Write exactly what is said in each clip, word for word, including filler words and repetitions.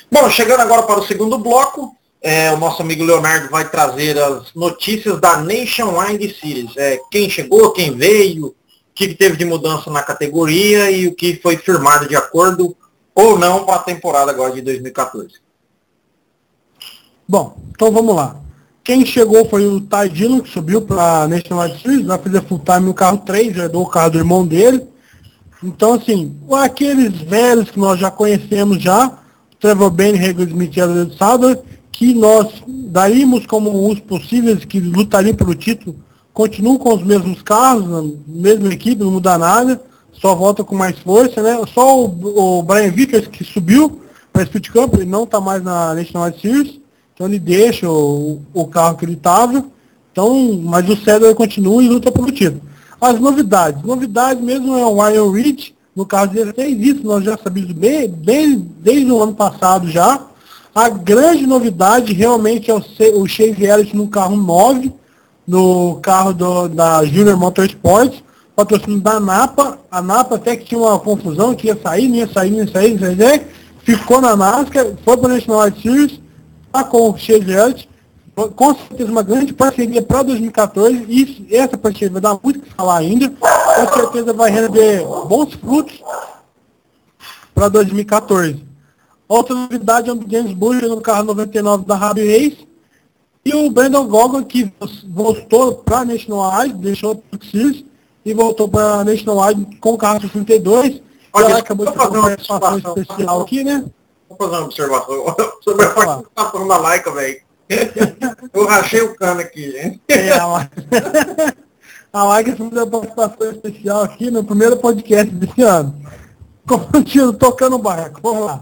Bom, chegando agora para o segundo bloco, é, o nosso amigo Leonardo vai trazer as notícias da Nationwide Series. É, quem chegou, quem veio, o que teve de mudança na categoria e o que foi firmado de acordo ou não para a temporada agora de dois mil e quatorze. Bom, então vamos lá. Quem chegou foi o Ty Dillon, que subiu para a Nationwide Series, vai fazer full time no carro três, herdou o carro do irmão dele. Então, assim, aqueles velhos que nós já conhecemos já, Trevor Bayne, Hager Smith e Elliott Sadler, que nós daríamos como os possíveis que lutariam pelo título, continuam com os mesmos carros, na mesma equipe, não muda nada, só volta com mais força, né? Só o, o Brian Vickers que subiu para Speed Cup, ele não está mais na Nationwide Series, então ele deixa o, o carro que ele estava, então, mas o Sadler continua e luta pelo título. As novidades. Novidades mesmo é o Ryan Reed, no caso dezesseis, isso nós já sabíamos bem, bem desde o ano passado já. A grande novidade realmente é o, o Chase Elliott no carro nove, no carro do, da Junior Motorsport, patrocínio da Napa. A Napa até que tinha uma confusão, que ia sair, não ia sair, não ia sair, não ia sair. Ficou na NASCAR, foi para a National Series, está com o Chase Elliott. Com certeza uma grande parceria para dois mil e quatorze, e essa parceria vai dar muito o que falar ainda, com certeza vai render bons frutos para dois mil e quatorze. Outra novidade é o James Bush no carro noventa e nove da Hobby Race, e o Brandon Gogan, que voltou para a Nationwide, deixou o Texas e voltou para a Nationwide com o carro sessenta e dois. Olha, ela acabou de fazer uma participação especial aqui, né? Vou fazer uma observação sobre a participação da Laika, velho. Eu rachei o cano aqui, hein? É, a Laika fez uma participação especial aqui no primeiro podcast desse ano. Continuo tocando o barco, vamos lá.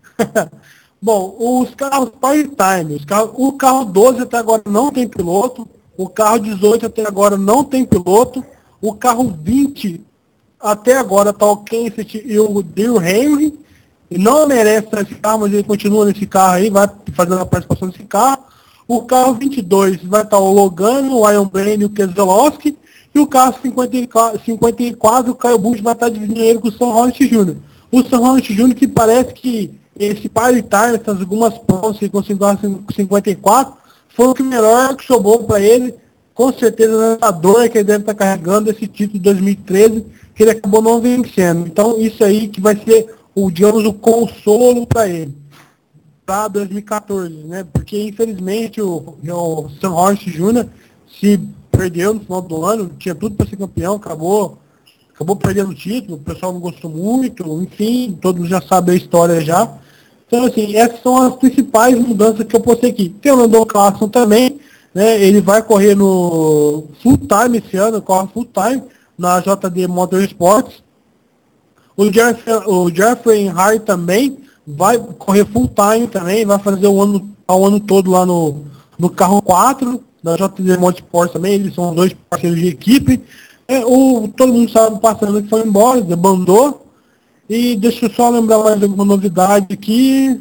Bom, os carros part-time, os carros, o carro doze até agora não tem piloto, o carro dezoito até agora não tem piloto, o carro vinte até agora está o Kenseth e o Dale Henry, e não merece esse carro, mas ele continua nesse carro aí, vai fazendo a participação desse carro. O carro vinte e dois vai estar o Logano, o Ian Brain e o Keselowski. E o carro cinquenta e quatro, cinquenta e quatro o Kyle Busch vai estar dividindo ele com o Sam Hornet Júnior O Sam Hornet Júnior que parece que esse par-time, essas algumas provas que conseguiu cinquenta e quatro, foi o que melhor que sobrou para ele. Com certeza a dor que ele deve estar carregando esse título de dois mil e treze, que ele acabou não vencendo. Então isso aí que vai ser, o, digamos, o consolo para ele. Para dois mil e quatorze, né? Porque infelizmente o, o Sam Hornet Júnior se perdeu no final do ano, tinha tudo para ser campeão, acabou, acabou perdendo o título, o pessoal não gostou muito, enfim, todos já sabem a história já. Então assim, essas são as principais mudanças que eu postei aqui. Tem o Landon Clarkson também, né? Ele vai correr no full time esse ano, corre full time na J D Motorsports. O Jeffrey, o Jeffrey Hart também vai correr full time também, vai fazer o ano, o ano todo lá no, no carro quatro da J D Motorsport também, eles são dois parceiros de equipe. É, o, todo mundo sabe passando que foi embora, debandou. E deixa eu só lembrar mais alguma novidade aqui.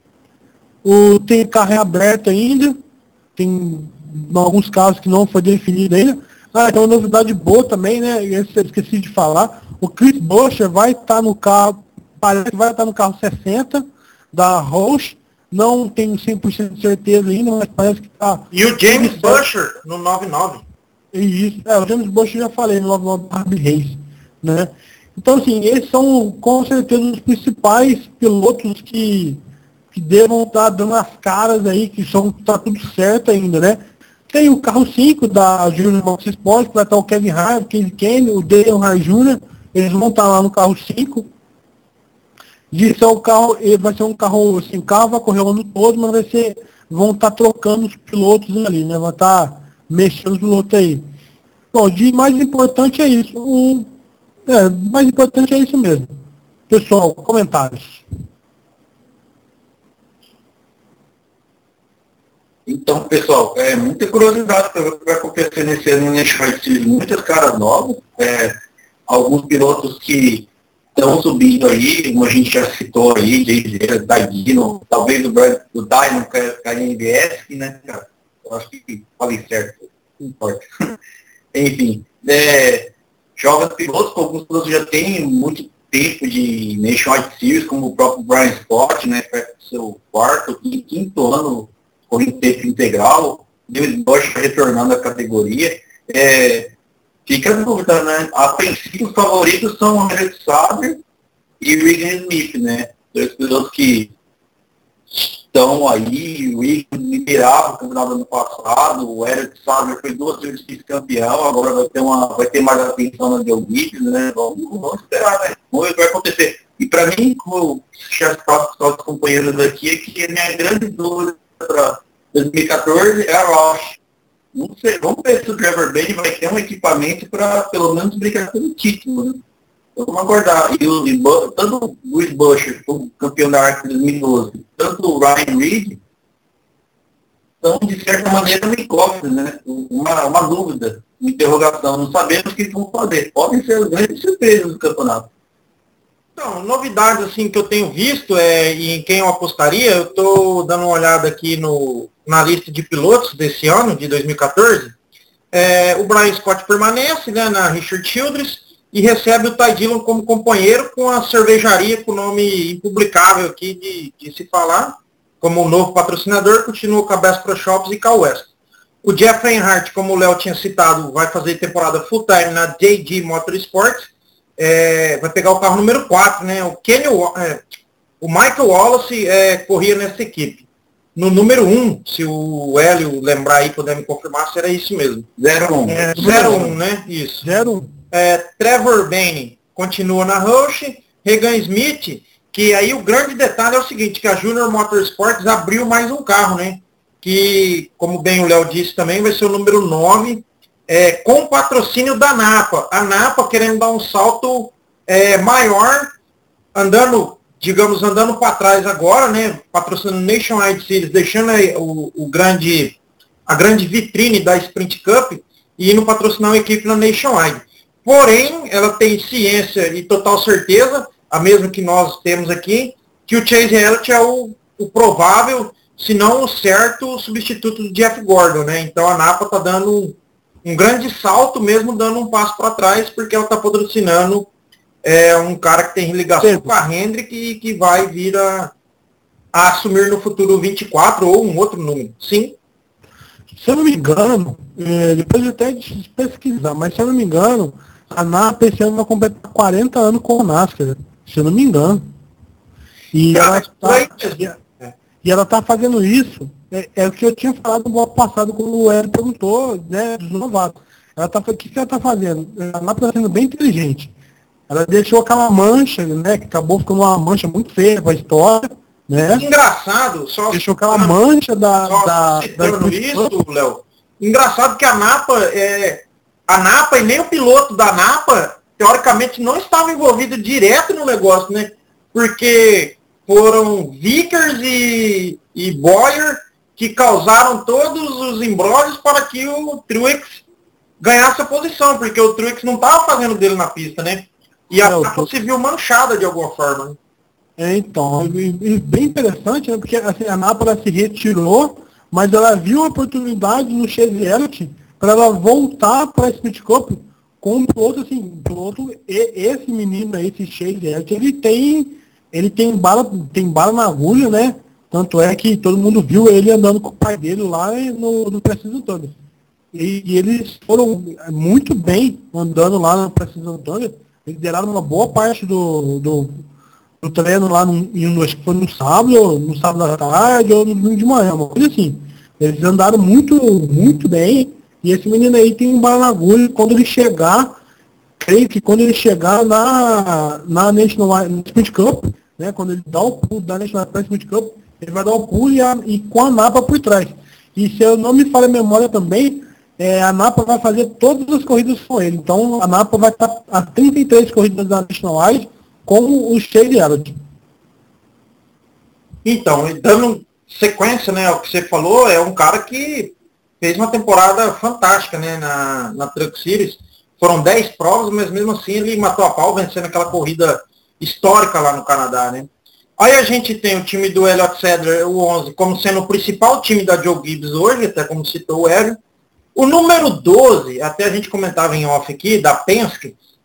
O, tem carro aberto ainda, tem alguns casos que não foi definido ainda. Ah, tem uma novidade boa também, né? Esse eu esqueci de falar. O Chris Buescher vai estar no carro, parece que vai estar no carro sessenta da Roush. Não tenho cem por cento de certeza ainda, mas parece que está... E o James Buescher no noventa e nove. Isso, é, o James Buescher já falei no noventa e nove Hobby Race, né? Então, assim, esses são com certeza os principais pilotos que, que devam estar dando as caras aí, que são, tá tudo certo ainda, né? Tem o carro cinco da Junior Motorsport, que vai estar o Kevin Harvick, o Casey Kenny, o Dale Earnhardt Júnior, eles vão estar lá no carro cinco. Isso é o carro, vai ser um carro, assim, o carro vai correr o ano todo, mas vai ser, vão estar trocando os pilotos ali, né? Vão estar mexendo os pilotos aí. Bom, de mais importante é isso. O, é, mais importante é isso mesmo. Pessoal, comentários. Então, pessoal, é muita curiosidade para ver o que vai acontecer nesse ano nesse Series. Muitos caras novos, é, alguns pilotos que estão subindo aí, como a gente já citou aí, Jay Dino, talvez o, Brad, o Dino caia em B S, né, cara? Eu acho que falei certo, não importa. Enfim, é, jovens pilotos, alguns pilotos já têm muito tempo de Nationwide Series, como o próprio Brian Scott, né, perto do seu quarto, quinto ano correndo tempo integral, David Bosch retornando à categoria. É, fica a dúvida, né? A princípio, os favoritos são o Eric Sauber e o Regan Smith, né? Dois pilotos que estão aí, o Regan liderava o campeonato do ano passado, o Eric Sauber foi duas vezes vice-campeão, agora vai ter, uma, vai ter mais atenção na Del Gibbs, né? Vamos, vamos esperar, né? Vamos ver o que vai acontecer. E para mim, como já os companheiros aqui, é que a minha grande dúvida para dois mil e quatorze é a Roush. Não sei, vamos ver se o Trevor Bayne vai ter um equipamento para pelo menos brigar pelo título, né? Vamos aguardar. E, o, e tanto o Bruce Buescher, o campeão da ARC dois mil e doze, tanto o Ryan Reed, estão de certa maneira meio incógnitos, né? Uma, uma dúvida, uma interrogação. Não sabemos o que eles vão fazer. Podem ser as grandes surpresas do campeonato. Então, novidades assim que eu tenho visto é, e em quem eu apostaria, eu estou dando uma olhada aqui no, na lista de pilotos desse ano, de dois mil e quatorze. É, o Brian Scott permanece, né, na Richard Childress e recebe o Ty Dillon como companheiro com a cervejaria com nome impublicável aqui de, de se falar, como o novo patrocinador, continua com a Best Pro Shops e com a West. O Jeff Earnhardt, como o Léo tinha citado, vai fazer temporada full-time na J G Motorsports. É, vai pegar o carro número quatro, né? O, Kenny, é, o Michael Wallace é, corria nessa equipe. No número um, se o Hélio lembrar aí, puder me confirmar, será isso mesmo. zero um. É, zero um, né? Isso. zero um. É, Trevor Bayne continua na Roush. Regan Smith, que aí o grande detalhe é o seguinte, que a Junior Motorsports abriu mais um carro, né? Que, como bem o Léo disse também, vai ser o número nove. É, com patrocínio da Napa. A Napa querendo dar um salto é, maior, andando, digamos, andando para trás agora, né? Patrocinando Nationwide Series, deixando aí o, o grande, a grande vitrine da Sprint Cup e indo patrocinar uma equipe na Nationwide. Porém, ela tem ciência e total certeza, a mesma que nós temos aqui, que o Chase Elliott é o, o provável, se não o certo, substituto do Jeff Gordon, né? Então a Napa está dando um grande salto, mesmo dando um passo para trás, porque ela está patrocinando é, um cara que tem ligação Sim. com a Hendrick e que vai vir a, a assumir no futuro vinte e quatro ou um outro número. Sim? Se eu não me engano, é, depois eu até de pesquisar, mas se eu não me engano, a Napa esse ano vai completar quarenta anos com o NASCAR, se eu não me engano. E, ela, tá, e, e ela tá fazendo isso. É, é o que eu tinha falado no bloco passado, quando o Hélio perguntou, né, dos novatos. Ela tá, o que, que ela está fazendo? Ela está sendo bem inteligente. Ela deixou aquela mancha, né, que acabou ficando uma mancha muito feia para a história, né? Engraçado, só... Deixou aquela mancha da... Só da, citando da... isso, Léo. Engraçado que a Napa, é, a Napa e nem o piloto da Napa, teoricamente, não estava envolvido direto no negócio, né? Porque foram Vickers e, e Boyer que causaram todos os embrólios para que o Truex ganhasse a posição, porque o Truex não estava fazendo dele na pista, né? E a Napa tô... se viu manchada de alguma forma. Né? É, então, e, e bem interessante, né? Porque assim, a Napa ela se retirou, mas ela viu a oportunidade no Chase Elliott para ela voltar para a Sprint Cup com um piloto, assim, um piloto, e, esse menino aí, esse Chase Elliott, ele tem, ele tem bala, tem bala na agulha, né? Tanto é que todo mundo viu ele andando com o pai dele lá no, no Precision Thunder. E, e eles foram muito bem andando lá no Precision Thunder. Eles lideraram uma boa parte do, do, do treino lá, no, no, acho que foi no sábado, no sábado da tarde ou no domingo de manhã, uma coisa assim. Eles andaram muito, muito bem. E esse menino aí tem um bala na agulha. Quando ele chegar, creio que quando ele chegar na, na National Sprint Cup, né, quando ele dá o pulo da National Sprint Cup, ele vai dar o pulo e, a, e com a Napa por trás. E se eu não me falha a memória também, é, a Napa vai fazer todas as corridas com ele. Então a Napa vai estar a trinta e três corridas da National Wide com o Chase Elliott. Então, dando sequência, né, ao que você falou, é um cara que fez uma temporada fantástica, né, na, na Truck Series. Foram dez provas, mas mesmo assim ele matou a pau, vencendo aquela corrida histórica lá no Canadá, né. Aí a gente tem o time do Elliott Sadler, o onze, como sendo o principal time da Joe Gibbs hoje, até como citou o Hélio. O número doze, até a gente comentava em off aqui, da Penske,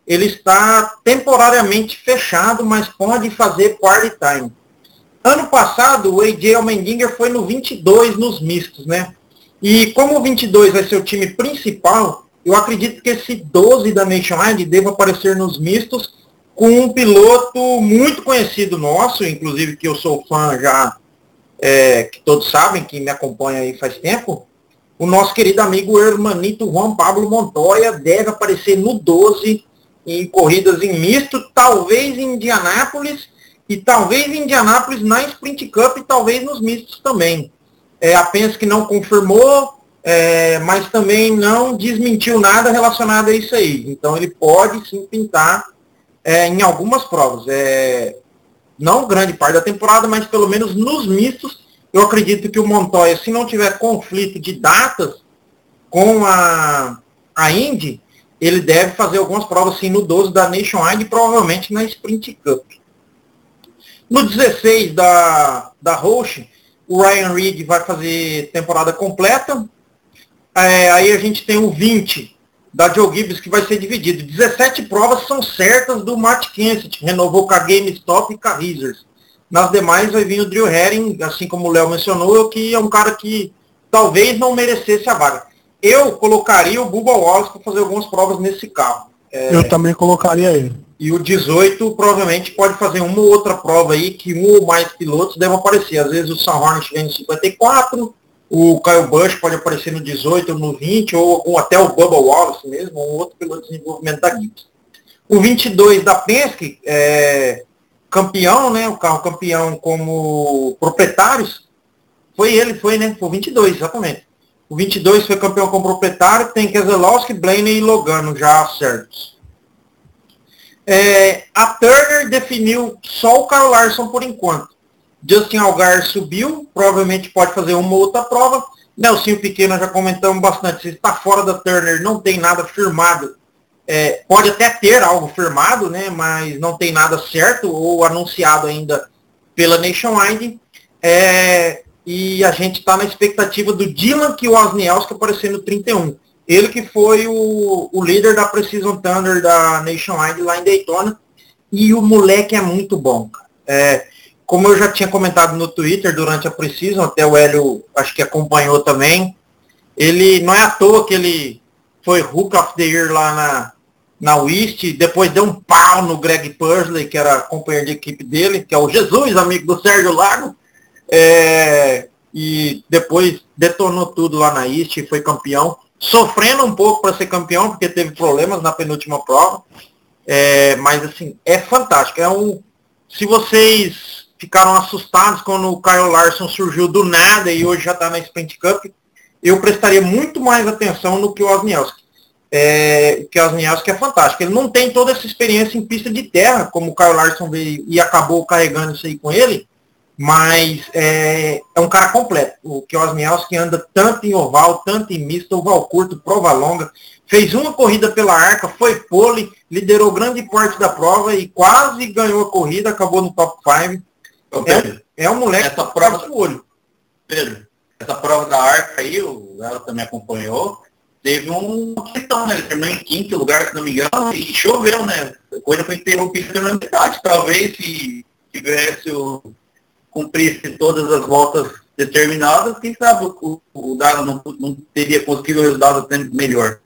ele está temporariamente fechado, mas pode fazer part-time. Ano passado, o A J Allmendinger foi no vinte e dois nos mistos, né? E como o vinte e dois vai ser o time principal, eu acredito que esse doze da Nationwide deva aparecer nos mistos com um piloto muito conhecido nosso, inclusive que eu sou fã já, é, que todos sabem, que me acompanha aí faz tempo. O nosso querido amigo hermanito Juan Pablo Montoya deve aparecer no doze em corridas em misto, talvez em Indianápolis, e talvez em Indianápolis na Sprint Cup e talvez nos mistos também. É, a Penske não confirmou, é, mas também não desmentiu nada relacionado a isso aí. Então ele pode sim pintar é, em algumas provas. É, não grande parte da temporada, mas pelo menos nos mistos, eu acredito que o Montoya, se não tiver conflito de datas com a, a Indy, ele deve fazer algumas provas sim no doze da Nationwide e provavelmente na Sprint Cup. No dezesseis da, da Roush, o Ryan Reed vai fazer temporada completa. É, aí a gente tem o vinte da Joe Gibbs, que vai ser dividido. dezessete provas são certas do Matt Kenseth, renovou com a GameStop e com a Razors. Nas demais vai vir o Drew Herring, assim como o Léo mencionou, que é um cara que talvez não merecesse a vaga. Eu colocaria o Bubba Wallace para fazer algumas provas nesse carro. É, eu também colocaria ele. E o dezoito provavelmente pode fazer uma ou outra prova aí, que um ou mais pilotos devem aparecer. Às vezes o Sam Hornish vem no cinquenta e quatro, o Kyle Busch pode aparecer no dezoito ou no vinte, ou, ou até o Bubba Wallace mesmo, ou outro piloto de desenvolvimento da Gibbs. O vinte e dois da Penske, é, campeão, né? O carro campeão como proprietários, foi ele, foi, né? Foi o vinte e dois, exatamente. O vinte e dois foi campeão como proprietário, tem Keselowski, Blaney e Logano já certos. É, a Turner definiu só o Kyle Larson por enquanto. Justin Allgaier subiu, provavelmente pode fazer uma ou outra prova. Nelsinho Piquet, nós já comentamos bastante, se está fora da Turner, não tem nada firmado. É, pode até ter algo firmado, né, mas não tem nada certo ou anunciado ainda pela Nationwide. É, e a gente está na expectativa do Dylan Wozniacki aparecer no trinta e um. Ele que foi o, o líder da Precision Thunder da Nationwide lá em Daytona. E o moleque é muito bom, cara. É, como eu já tinha comentado no Twitter durante a Precision, até o Hélio acho que acompanhou também, ele não é à toa que ele foi Hook of the Year lá na, na Wist, depois deu um pau no Greg Pursley, que era companheiro de equipe dele, que é o Jesus, amigo do Sérgio Lago, é, e depois detonou tudo lá na Wist e foi campeão, sofrendo um pouco para ser campeão, porque teve problemas na penúltima prova, é, mas assim, é fantástico. É um, se vocês ficaram assustados quando o Kyle Larson surgiu do nada e hoje já está na Sprint Cup, eu prestaria muito mais atenção no que o Wozniacki. É, que o Wozniacki é fantástico. Ele não tem toda essa experiência em pista de terra, como o Kyle Larson veio e acabou carregando isso aí com ele, mas é, é um cara completo. O Wozniacki anda tanto em oval, tanto em misto, oval curto, prova longa, fez uma corrida pela Arca, foi pole, liderou grande parte da prova e quase ganhou a corrida, acabou no top cinco. É, é um moleque essa prova do olho. Pedro, essa prova da Arca aí, o ela também acompanhou, teve uma questão, né? Ele terminou em quinto lugar, se não me engano, e choveu, né? A coisa foi interrompida na metade. Talvez se tivesse o cumprisse todas as voltas determinadas, quem sabe o, o Dado não, não teria conseguido um resultado melhor.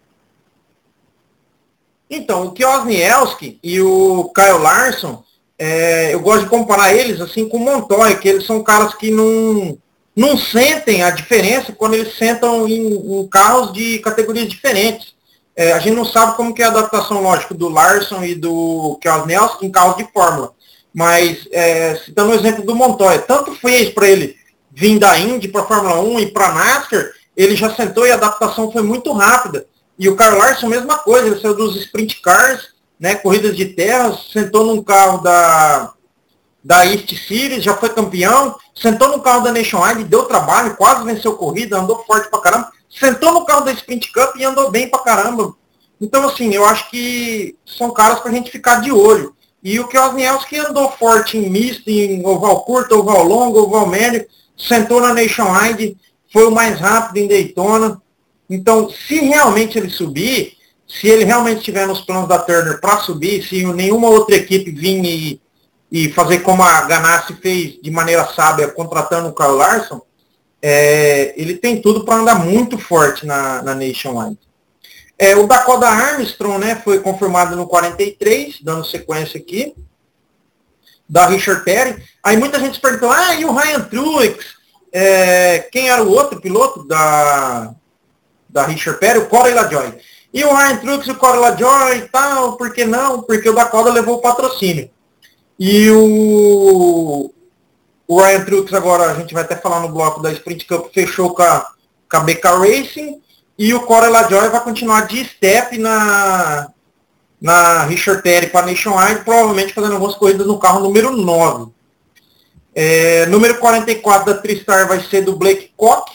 Então, o Wozniacki e o Kyle Larson, é, eu gosto de comparar eles assim com o Montoya, que eles são caras que não, não sentem a diferença quando eles sentam em, em carros de categorias diferentes. É, a gente não sabe como que é a adaptação, lógico, do Larson e do Wozniacki em carros de Fórmula. Mas, é, citando o exemplo do Montoya, tanto fez para ele vir da Indy para a Fórmula um e para a NASCAR, ele já sentou e a adaptação foi muito rápida. E o Kyle Larson, mesma coisa, ele saiu dos sprint cars, né, corridas de terra, sentou num carro da, da East Series, já foi campeão, sentou no carro da Nationwide, deu trabalho, quase venceu corrida, andou forte pra caramba, sentou no carro da Sprint Cup e andou bem pra caramba. Então, assim, eu acho que são caras pra gente ficar de olho. E o Wozniacki andou forte em misto, em oval curto, oval longo, oval médio, sentou na Nationwide, foi o mais rápido em Daytona. Então, se realmente ele subir, se ele realmente estiver nos planos da Turner para subir, se nenhuma outra equipe vir e, e fazer como a Ganassi fez de maneira sábia, contratando o Kyle Larson, é, ele tem tudo para andar muito forte na, na Nationwide. É, o Dakota Armstrong, né, foi confirmado no quarenta e três, dando sequência aqui, da Richard Petty. Aí muita gente se perguntou, ah, e o Ryan Truex? É, quem era o outro piloto da, da Richard Petty? O Corey LaJoie. E o Ryan Truex e o Corey LaJoie e tal, por que não? Porque o Dakota levou o patrocínio. E o, o Ryan Truex, agora a gente vai até falar no bloco da Sprint Cup, fechou com a, com a B K Racing. E o Corey LaJoie vai continuar de step na, na Richard Petty para a Nationwide, provavelmente fazendo algumas corridas no carro número nove. É, número quarenta e quatro da TriStar vai ser do Blake Koch.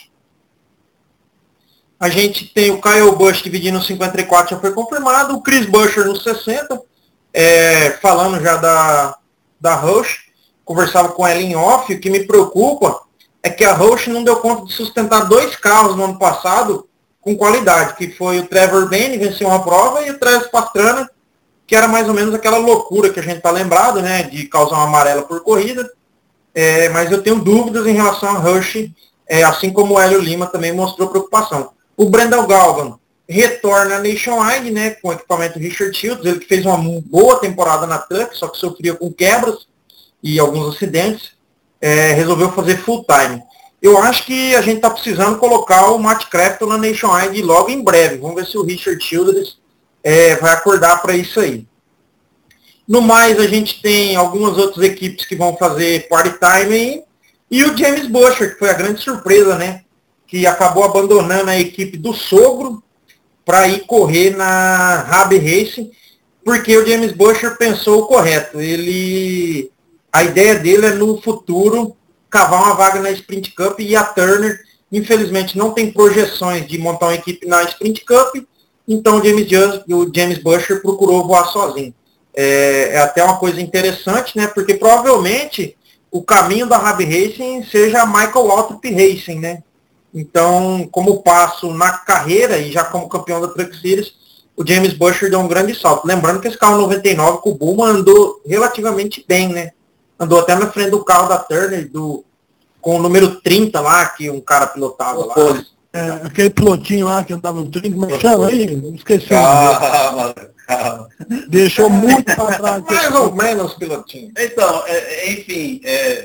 A gente tem o Kyle Busch dividindo no cinquenta e quatro, já foi confirmado. O Chris Buescher no sessenta. É, falando já da, da Roush. Conversava com ela em off. O que me preocupa é que a Roush não deu conta de sustentar dois carros no ano passado com qualidade, que foi o Trevor Bayne, venceu uma prova, e o Travis Pastrana, que era mais ou menos aquela loucura que a gente está lembrado, né, de causar uma amarela por corrida. É, mas eu tenho dúvidas em relação a Rush, é, assim como o Hélio Lima também mostrou preocupação. O Brendel Galvan retorna à Nationwide, né, com o equipamento Richard Childress, ele que fez uma boa temporada na Truck, só que sofria com quebras e alguns acidentes, é, resolveu fazer full time. Eu acho que a gente está precisando colocar o Matt Crafton na Nationwide logo em breve. Vamos ver se o Richard Childress é, vai acordar para isso aí. No mais, a gente tem algumas outras equipes que vão fazer part-time aí. E o James Buescher, que foi a grande surpresa, né? Que acabou abandonando a equipe do sogro para ir correr na Rabe Racing, porque o James Buescher pensou o correto. Ele, a ideia dele é no futuro cavar uma vaga na Sprint Cup, e a Turner, infelizmente, não tem projeções de montar uma equipe na Sprint Cup, então o James, Just, o James Buescher procurou voar sozinho. É, é até uma coisa interessante, né? Porque provavelmente o caminho da Rabe Racing seja a Michael Waltrip Racing, né? Então, como passo na carreira e já como campeão da Truck Series, o James Buescher deu um grande salto. Lembrando que esse carro noventa e nove com o Buma andou relativamente bem, né? Andou até na frente do carro da Turner, do, com o número trinta lá, que um cara pilotava lá. É, aquele pilotinho lá que andava no trinta, como é que chama aí? Esqueci. Calma, calma. Deixou muito para trás. Mais ou menos pilotinho. Então, é, enfim, é,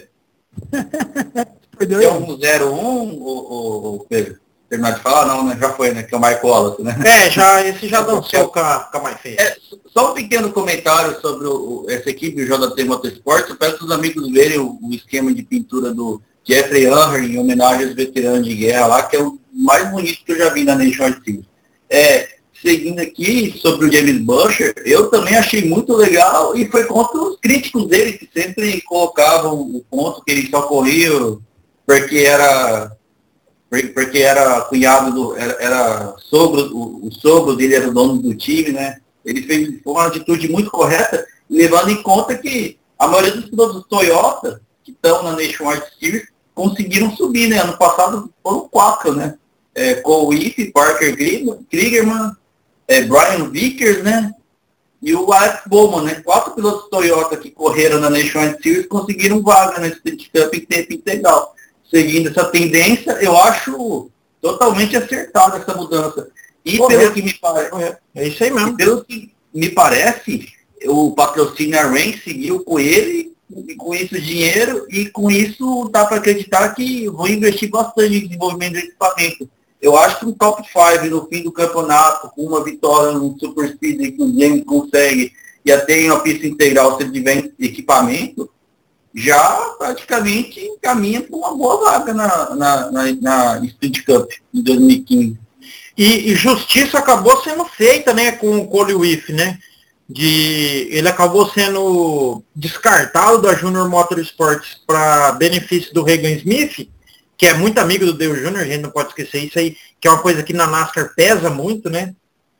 Perdeu é ele? um zero um, o, o Pedro? Terminar de falar? Não, né? Já foi, né? Que é o Michael Wallace, né? É, já, esse já dançou com a, com a mais feia. É, só um pequeno comentário sobre o, essa equipe, o J T Motorsports. Eu peço os amigos verem o, o esquema de pintura do Jeffrey Unser em homenagem aos veteranos de guerra lá, que é o mais bonito que eu já vi na Nation Team. É, seguindo aqui sobre o James Buescher, eu também achei muito legal, e foi contra os críticos dele, que sempre colocavam o ponto que ele só corria porque era... porque era cunhado do, era, era sogro, o, o sogro dele era o dono do time, né? Ele fez uma atitude muito correta, levando em conta que a maioria dos pilotos Toyota que estão na Nationwide Series conseguiram subir, né? Ano passado foram quatro, né? É, Cole Iff, Parker Kligerman, é, Brian Vickers, né? E o Alex Bowman, né? Quatro pilotos Toyota que correram na Nationwide Series conseguiram vaga na Sprint Cup em tempo integral. Seguindo essa tendência, eu acho totalmente acertada essa mudança. E Correto. pelo que me parece, É isso aí mesmo. pelo que me parece, o patrocínio a Rain seguiu com ele, e com isso dinheiro, e com isso dá para acreditar que vou investir bastante em desenvolvimento de equipamento. Eu acho que um top cinco no fim do campeonato, com uma vitória no Super Speed que o James consegue, e até em uma pista integral se ele tiver equipamento, já praticamente encaminha para uma boa vaga na, na, na, na Sprint Cup de dois mil e quinze. E, e justiça acabou sendo feita, né, com o Cole Wiff, né? De, ele acabou sendo descartado da Junior Motorsports para benefício do Regan Smith, que é muito amigo do Dale Júnior, a gente não pode esquecer isso aí, que é uma coisa que na NASCAR pesa muito, né?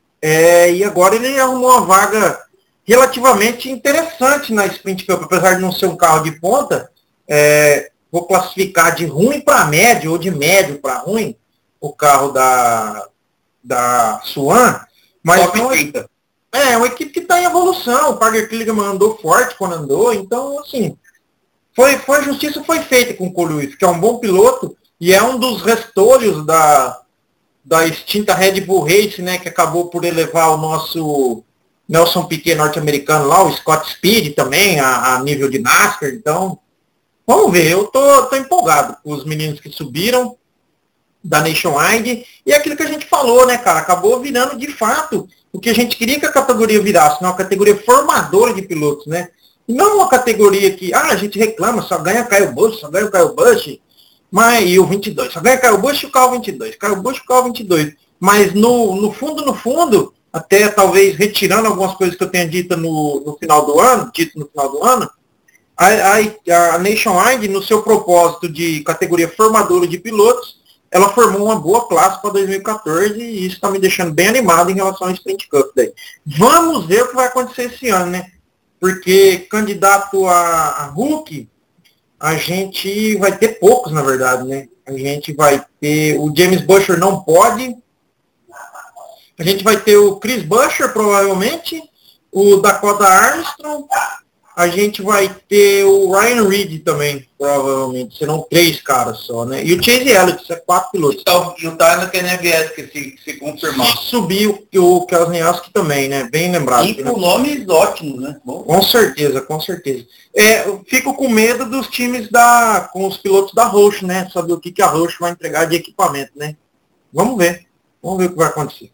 É, e agora ele arrumou uma vaga relativamente interessante na Sprint Cup, apesar de não ser um carro de ponta, é, vou classificar de ruim para médio, ou de médio para ruim, o carro da, da Swan, Mas não é, é uma equipe que está em evolução. O Parker Kligerman andou forte quando andou, então assim, foi, foi a justiça foi feita com o Cole Lewis, que é um bom piloto e é um dos restolhos da, da extinta Red Bull Race, né, que acabou por elevar o nosso Nelson Piquet norte-americano lá, o Scott Speed também, a, a nível de NASCAR. Então, vamos ver, eu tô, tô empolgado com os meninos que subiram da Nationwide, e é aquilo que a gente falou, né, cara, acabou virando de fato o que a gente queria que a categoria virasse, né, uma categoria formadora de pilotos, né, e não uma categoria que, ah, a gente reclama, só ganha Kyle Busch, só ganha o Kyle Busch, mas, e o vinte e dois, só ganha Kyle Busch e o carro vinte e dois, Kyle Busch e o carro vinte e dois, mas no, no fundo, no fundo, até talvez retirando algumas coisas que eu tenha dito no, no final do ano, dito no final do ano, a, a, a Nationwide, no seu propósito de categoria formadora de pilotos, ela formou uma boa classe para dois mil e quatorze e isso está me deixando bem animado em relação ao Sprint Cup daí. Vamos ver o que vai acontecer esse ano, né? Porque candidato a, a Hulk, a gente vai ter poucos, na verdade, né? A gente vai ter o James Buescher não pode, a gente vai ter o Chris Buescher provavelmente, o Dakota Armstrong, a gente vai ter o Ryan Reed também, provavelmente. Serão três caras só, né? E o Chase Elliott, isso é quatro pilotos. Então, e o Tyler Kennewick, se, se confirmar. E subiu o Keselowski também, né? Bem lembrado. E com nomes ótimos, né? Bom. Com certeza, com certeza. É, eu fico com medo dos times da, com os pilotos da Roush, né? Saber o que, que a Roush vai entregar de equipamento, né? Vamos ver. Vamos ver o que vai acontecer.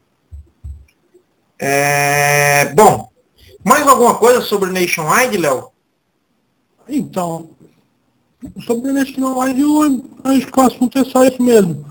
É, bom, mais alguma coisa sobre o Nationwide, Léo? Então, sobre o Nationwide, eu acho que o assunto é só isso mesmo.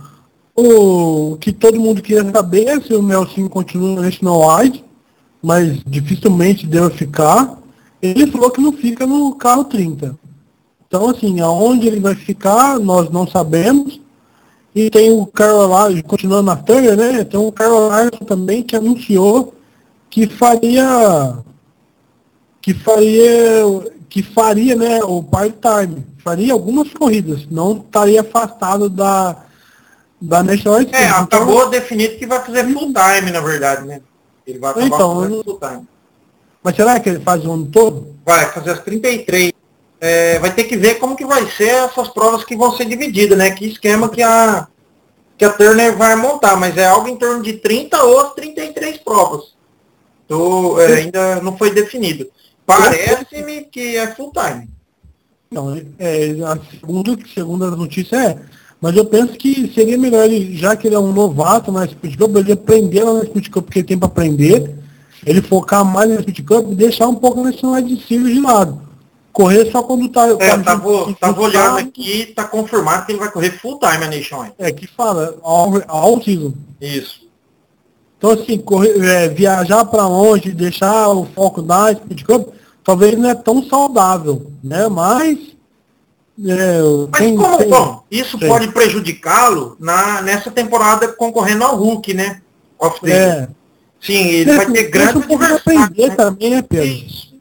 O que todo mundo queria saber é se o Nelson continua no Nationwide, mas dificilmente deve ficar. Ele falou que não fica no carro trinta. Então, assim, aonde ele vai ficar, nós não sabemos. E tem o Carol, continuando na Turner, né? Tem o Carol Larson também que anunciou que faria que faria que faria, né, o part-time, faria algumas corridas, não estaria afastado da da National Race. É, então, acabou definido que vai fazer full-time, na verdade, né? Ele vai acabar então, fazendo full-time. Mas será que ele faz o ano todo? Vai fazer as trinta e três. É, vai ter que ver como que vai ser essas provas que vão ser divididas, né? Que esquema que a que a Turner vai montar, mas é algo em torno de trinta ou trinta e três provas. Então, é, ainda não foi definido. Parece-me que é full time. Não, é, a segunda, segunda notícia é, mas eu penso que seria melhor ele, já que ele é um novato na Speed Cup, ele aprender lá na Speed Cup, porque ele tem para aprender, ele focar mais na Speed Cup e deixar um pouco nesse lado de Series de lado. Correr só quando tá... É, tá, tava, tava olhando aqui, tá confirmado que ele vai correr full time a Nationwide. É, que fala, all, all season. Isso. Então, assim, correr, é, viajar para longe, deixar o foco na Speed Cup, talvez não é tão saudável, né? Mas... É, Mas tem, como, tem, bom, isso tem. pode prejudicá-lo na, nessa temporada concorrendo ao Hulk, né? Off the É. Sim, ele É, vai ter grande um pouco de aprender, né? Também, né, Pedro? Isso.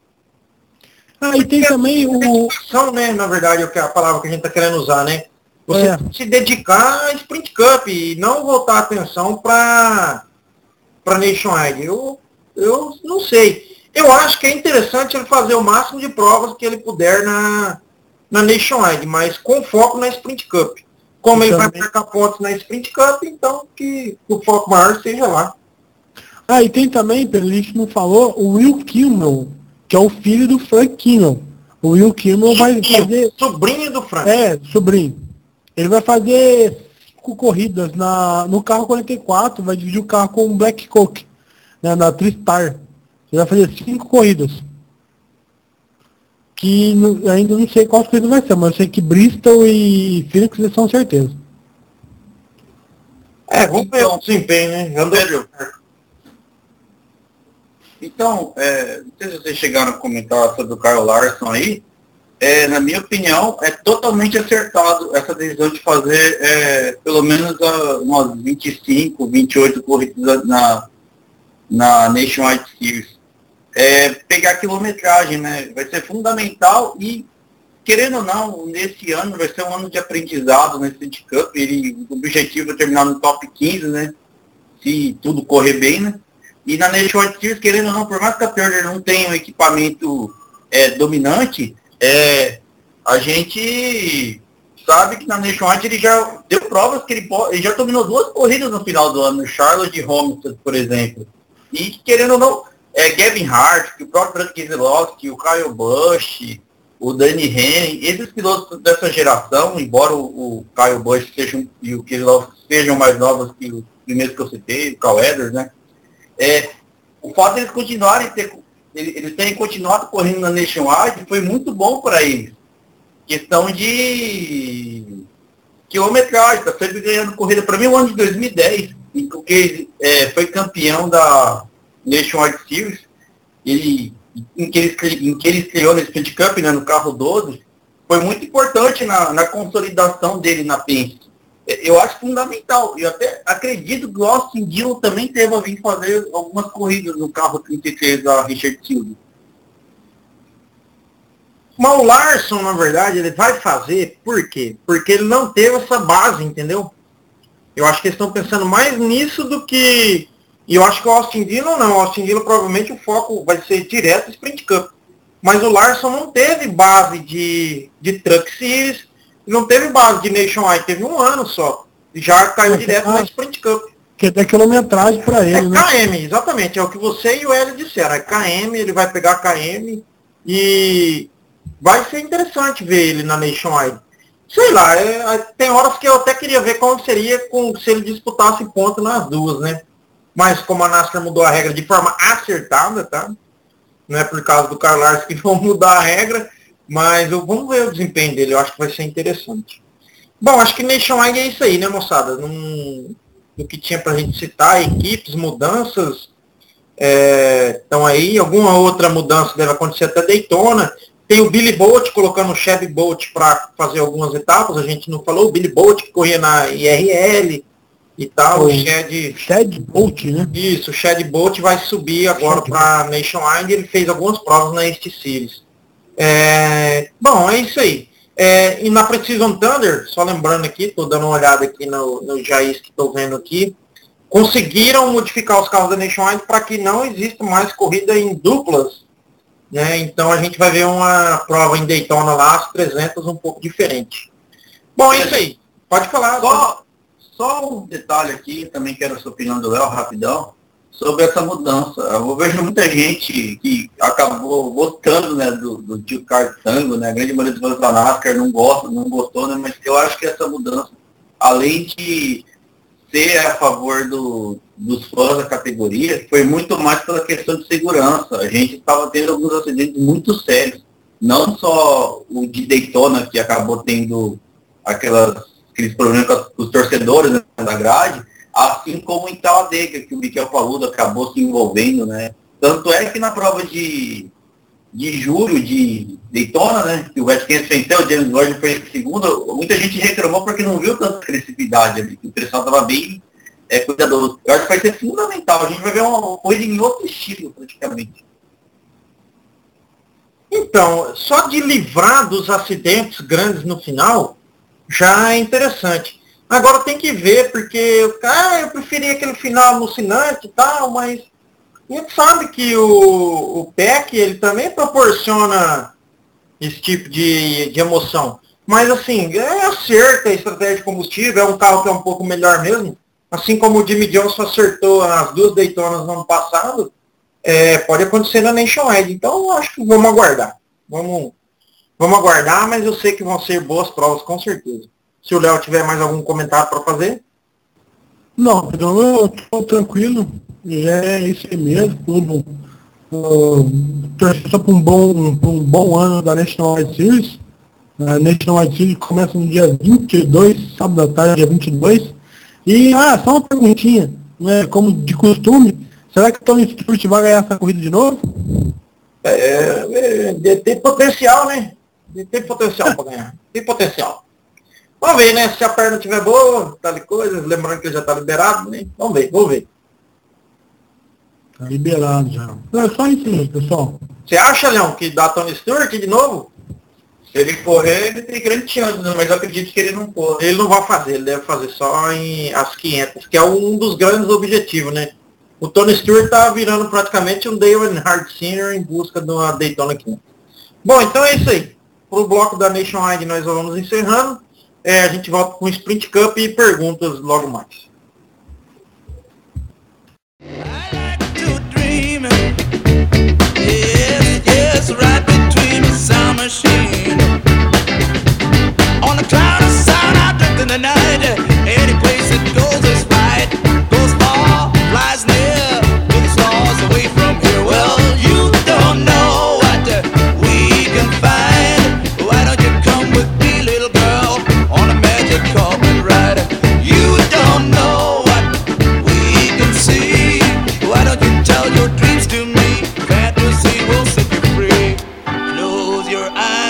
Ah, e tem também o... Dedicação, né, na verdade, é a palavra que a gente está querendo usar, né? Você É. se dedicar à Sprint Cup e não voltar a atenção para para Nationwide. Eu, eu não sei. Eu acho que é interessante ele fazer o máximo de provas que ele puder na, na Nationwide, mas com foco na Sprint Cup. Como E ele também... vai marcar pontos na Sprint Cup, então que o foco maior seja lá. Ah, e tem também, Pedro, a gente não falou, o Will Kimmel, que é o filho do Frank Kimmel. O Will Kimmel vai fazer... Sobrinho do Frank. É, sobrinho. Ele vai fazer cinco corridas na, no carro quarenta e quatro, vai dividir o carro com o Black Coke, né, na Tristar. Ele vai fazer cinco corridas. Que no, ainda não sei qual corrida vai ser, mas eu sei que Bristol e Phoenix eles são certeza. É, vamos ver o desempenho, né? Andou. Então, é, não sei se vocês chegaram a comentar sobre o Kyle Larson aí, é, na minha opinião, é totalmente acertado essa decisão de fazer é, pelo menos uh, umas vinte e cinco, vinte e oito corridas na, na Nationwide Series. É, pegar quilometragem, né? Vai ser fundamental e, querendo ou não, nesse ano vai ser um ano de aprendizado nesse Sprint Cup. Ele, o objetivo é terminar no top quinze, né? Se tudo correr bem, né? E na Nationwide Series, querendo ou não, por mais que a Turner não tenha um equipamento é, dominante, é, a gente sabe que na Nationwide ele já deu provas que ele, pode, ele já dominou duas corridas no final do ano, Charlotte e Homestead, por exemplo. E querendo ou não, é, Gavin Hart, o próprio Brad Keselowski, o Kyle Busch, o Danny Henning, esses pilotos dessa geração, embora o, o Kyle Busch seja, e o Keselowski sejam mais novos que os primeiros que eu citei, o Kyle Edwards, né? É, o fato de eles continuarem, ter, eles terem continuado correndo na Nationwide foi muito bom para eles. Questão de quilometragem, está sempre ganhando corrida. Para mim, o ano de dois mil e dez, em que ele é, foi campeão da Nationwide Series, ele, em, que ele, em que ele estreou no Sprint Cup, né, no carro doze, foi muito importante na, na consolidação dele na Penske. Eu acho fundamental. Eu até acredito que o Austin Dillon também teve a vir fazer algumas corridas no carro trinta e três da Richard Silva. Mas o Larson, na verdade, ele vai fazer, por quê? Porque ele não teve essa base, entendeu? Eu acho que eles estão pensando mais nisso do que... E eu acho que o Austin Dillon não. O Austin Dillon provavelmente o foco vai ser direto Sprint Cup. Mas o Larson não teve base de, de Truck Series, não teve base de Nationwide, teve um ano só. Já caiu direto na Sprint Cup. Que tem quilometragem para ele, é né? K M, exatamente. É o que você e o Hélio disseram. É K M, ele vai pegar K M e vai ser interessante ver ele na Nationwide. Sei lá, é, tem horas que eu até queria ver como seria com, se ele disputasse ponto nas duas, né? Mas como a NASCAR mudou a regra de forma acertada, tá? Não é por causa do Kyle Larson que vão mudar a regra, mas eu, vamos ver o desempenho dele, eu acho que vai ser interessante. Bom, acho que Nationwide é isso aí, né, moçada? Num, no que tinha pra gente citar, equipes, mudanças, estão é, aí, alguma outra mudança deve acontecer até Daytona. Tem o Billy Bolt colocando o Chevy Bolt para fazer algumas etapas, a gente não falou, o Billy Bolt que corria na I R L e tal, o Chad... Chad Bolt, né? Isso, o Chad Bolt vai subir agora para Nationwide, ele fez algumas provas na East Series. É, bom, é isso aí. É, e na Precision Thunder, só lembrando aqui, estou dando uma olhada aqui no, no Jair que estou vendo aqui, conseguiram modificar os carros da Nationwide para que não exista mais corrida em duplas, né? Então a gente vai ver uma prova em Daytona lá, as trezentas um pouco diferente. Bom, é isso aí. Pode falar. Só, só um detalhe aqui, também quero a sua opinião do Léo, rapidão, sobre essa mudança. Eu vejo muita gente que acabou gostando, né, do, do tio Carlos Tango, né, a grande maioria dos fãs da NASCAR não gosta, não gostou, né, mas eu acho que essa mudança, além de ser a favor do, dos fãs da categoria, foi muito mais pela questão de segurança. A gente estava tendo alguns acidentes muito sérios, não só o de Daytona, que acabou tendo aquelas, aqueles problemas com os torcedores, né, da grade, assim como em Talladega, que o Mikel Paludo acabou se envolvendo, né? Tanto é que na prova de, de julho de Daytona, né, que o Watkins venceu, o James Gordon foi segundo, muita gente reclamou porque não viu tanta agressividade ali, que o pessoal estava bem é, cuidadoso. Eu acho que vai ser fundamental, a gente vai ver uma coisa em outro estilo, praticamente. Então, só de livrar dos acidentes grandes no final, já é interessante. Agora tem que ver, porque ah, eu preferia aquele final alucinante e tal, mas a gente sabe que o, o P E C, ele também proporciona esse tipo de, de emoção. Mas assim, é acerta a estratégia de combustível, é um carro que é um pouco melhor mesmo. Assim como o Jimmy Johnson acertou as duas Daytonas no ano passado, é, pode acontecer na Nationwide. Então eu acho que vamos aguardar. Vamos, vamos aguardar, mas eu sei que vão ser boas provas, com certeza. Se o Léo tiver mais algum comentário para fazer? Não, então eu estou tranquilo. É isso aí mesmo. Tudo. Uh, só para um bom, pra um bom ano da Nationwide Series. A Nationwide Series começa no dia vinte e dois, sábado à tarde, dia vinte e dois. E, ah, só uma perguntinha. Né, como de costume, será que o Tony Stewart vai ganhar essa corrida de novo? É, é, tem potencial, né? Tem potencial para ganhar. Tem potencial. Vamos ver, né? Se a perna estiver boa, tal coisa, lembrando que ele já está liberado, né? Vamos ver, vamos ver. Tá liberado já. É só isso aí, pessoal. Você acha, Leão, que dá Tony Stewart de novo? Se ele correr, ele tem grande chance, né? Mas eu acredito que ele não corre. Ele não vai fazer, ele deve fazer só em as quinhentas, que é um dos grandes objetivos, né? o Tony Stewart tá virando praticamente um Dale Earnhardt Sênior em busca de uma Daytona quinhentos. Bom, então é isso aí. Pro bloco da Nationwide nós vamos encerrando. É, a gente volta com o Sprint Cup e perguntas logo mais. Tell your dreams to me, fantasy will set you free. Close your eyes.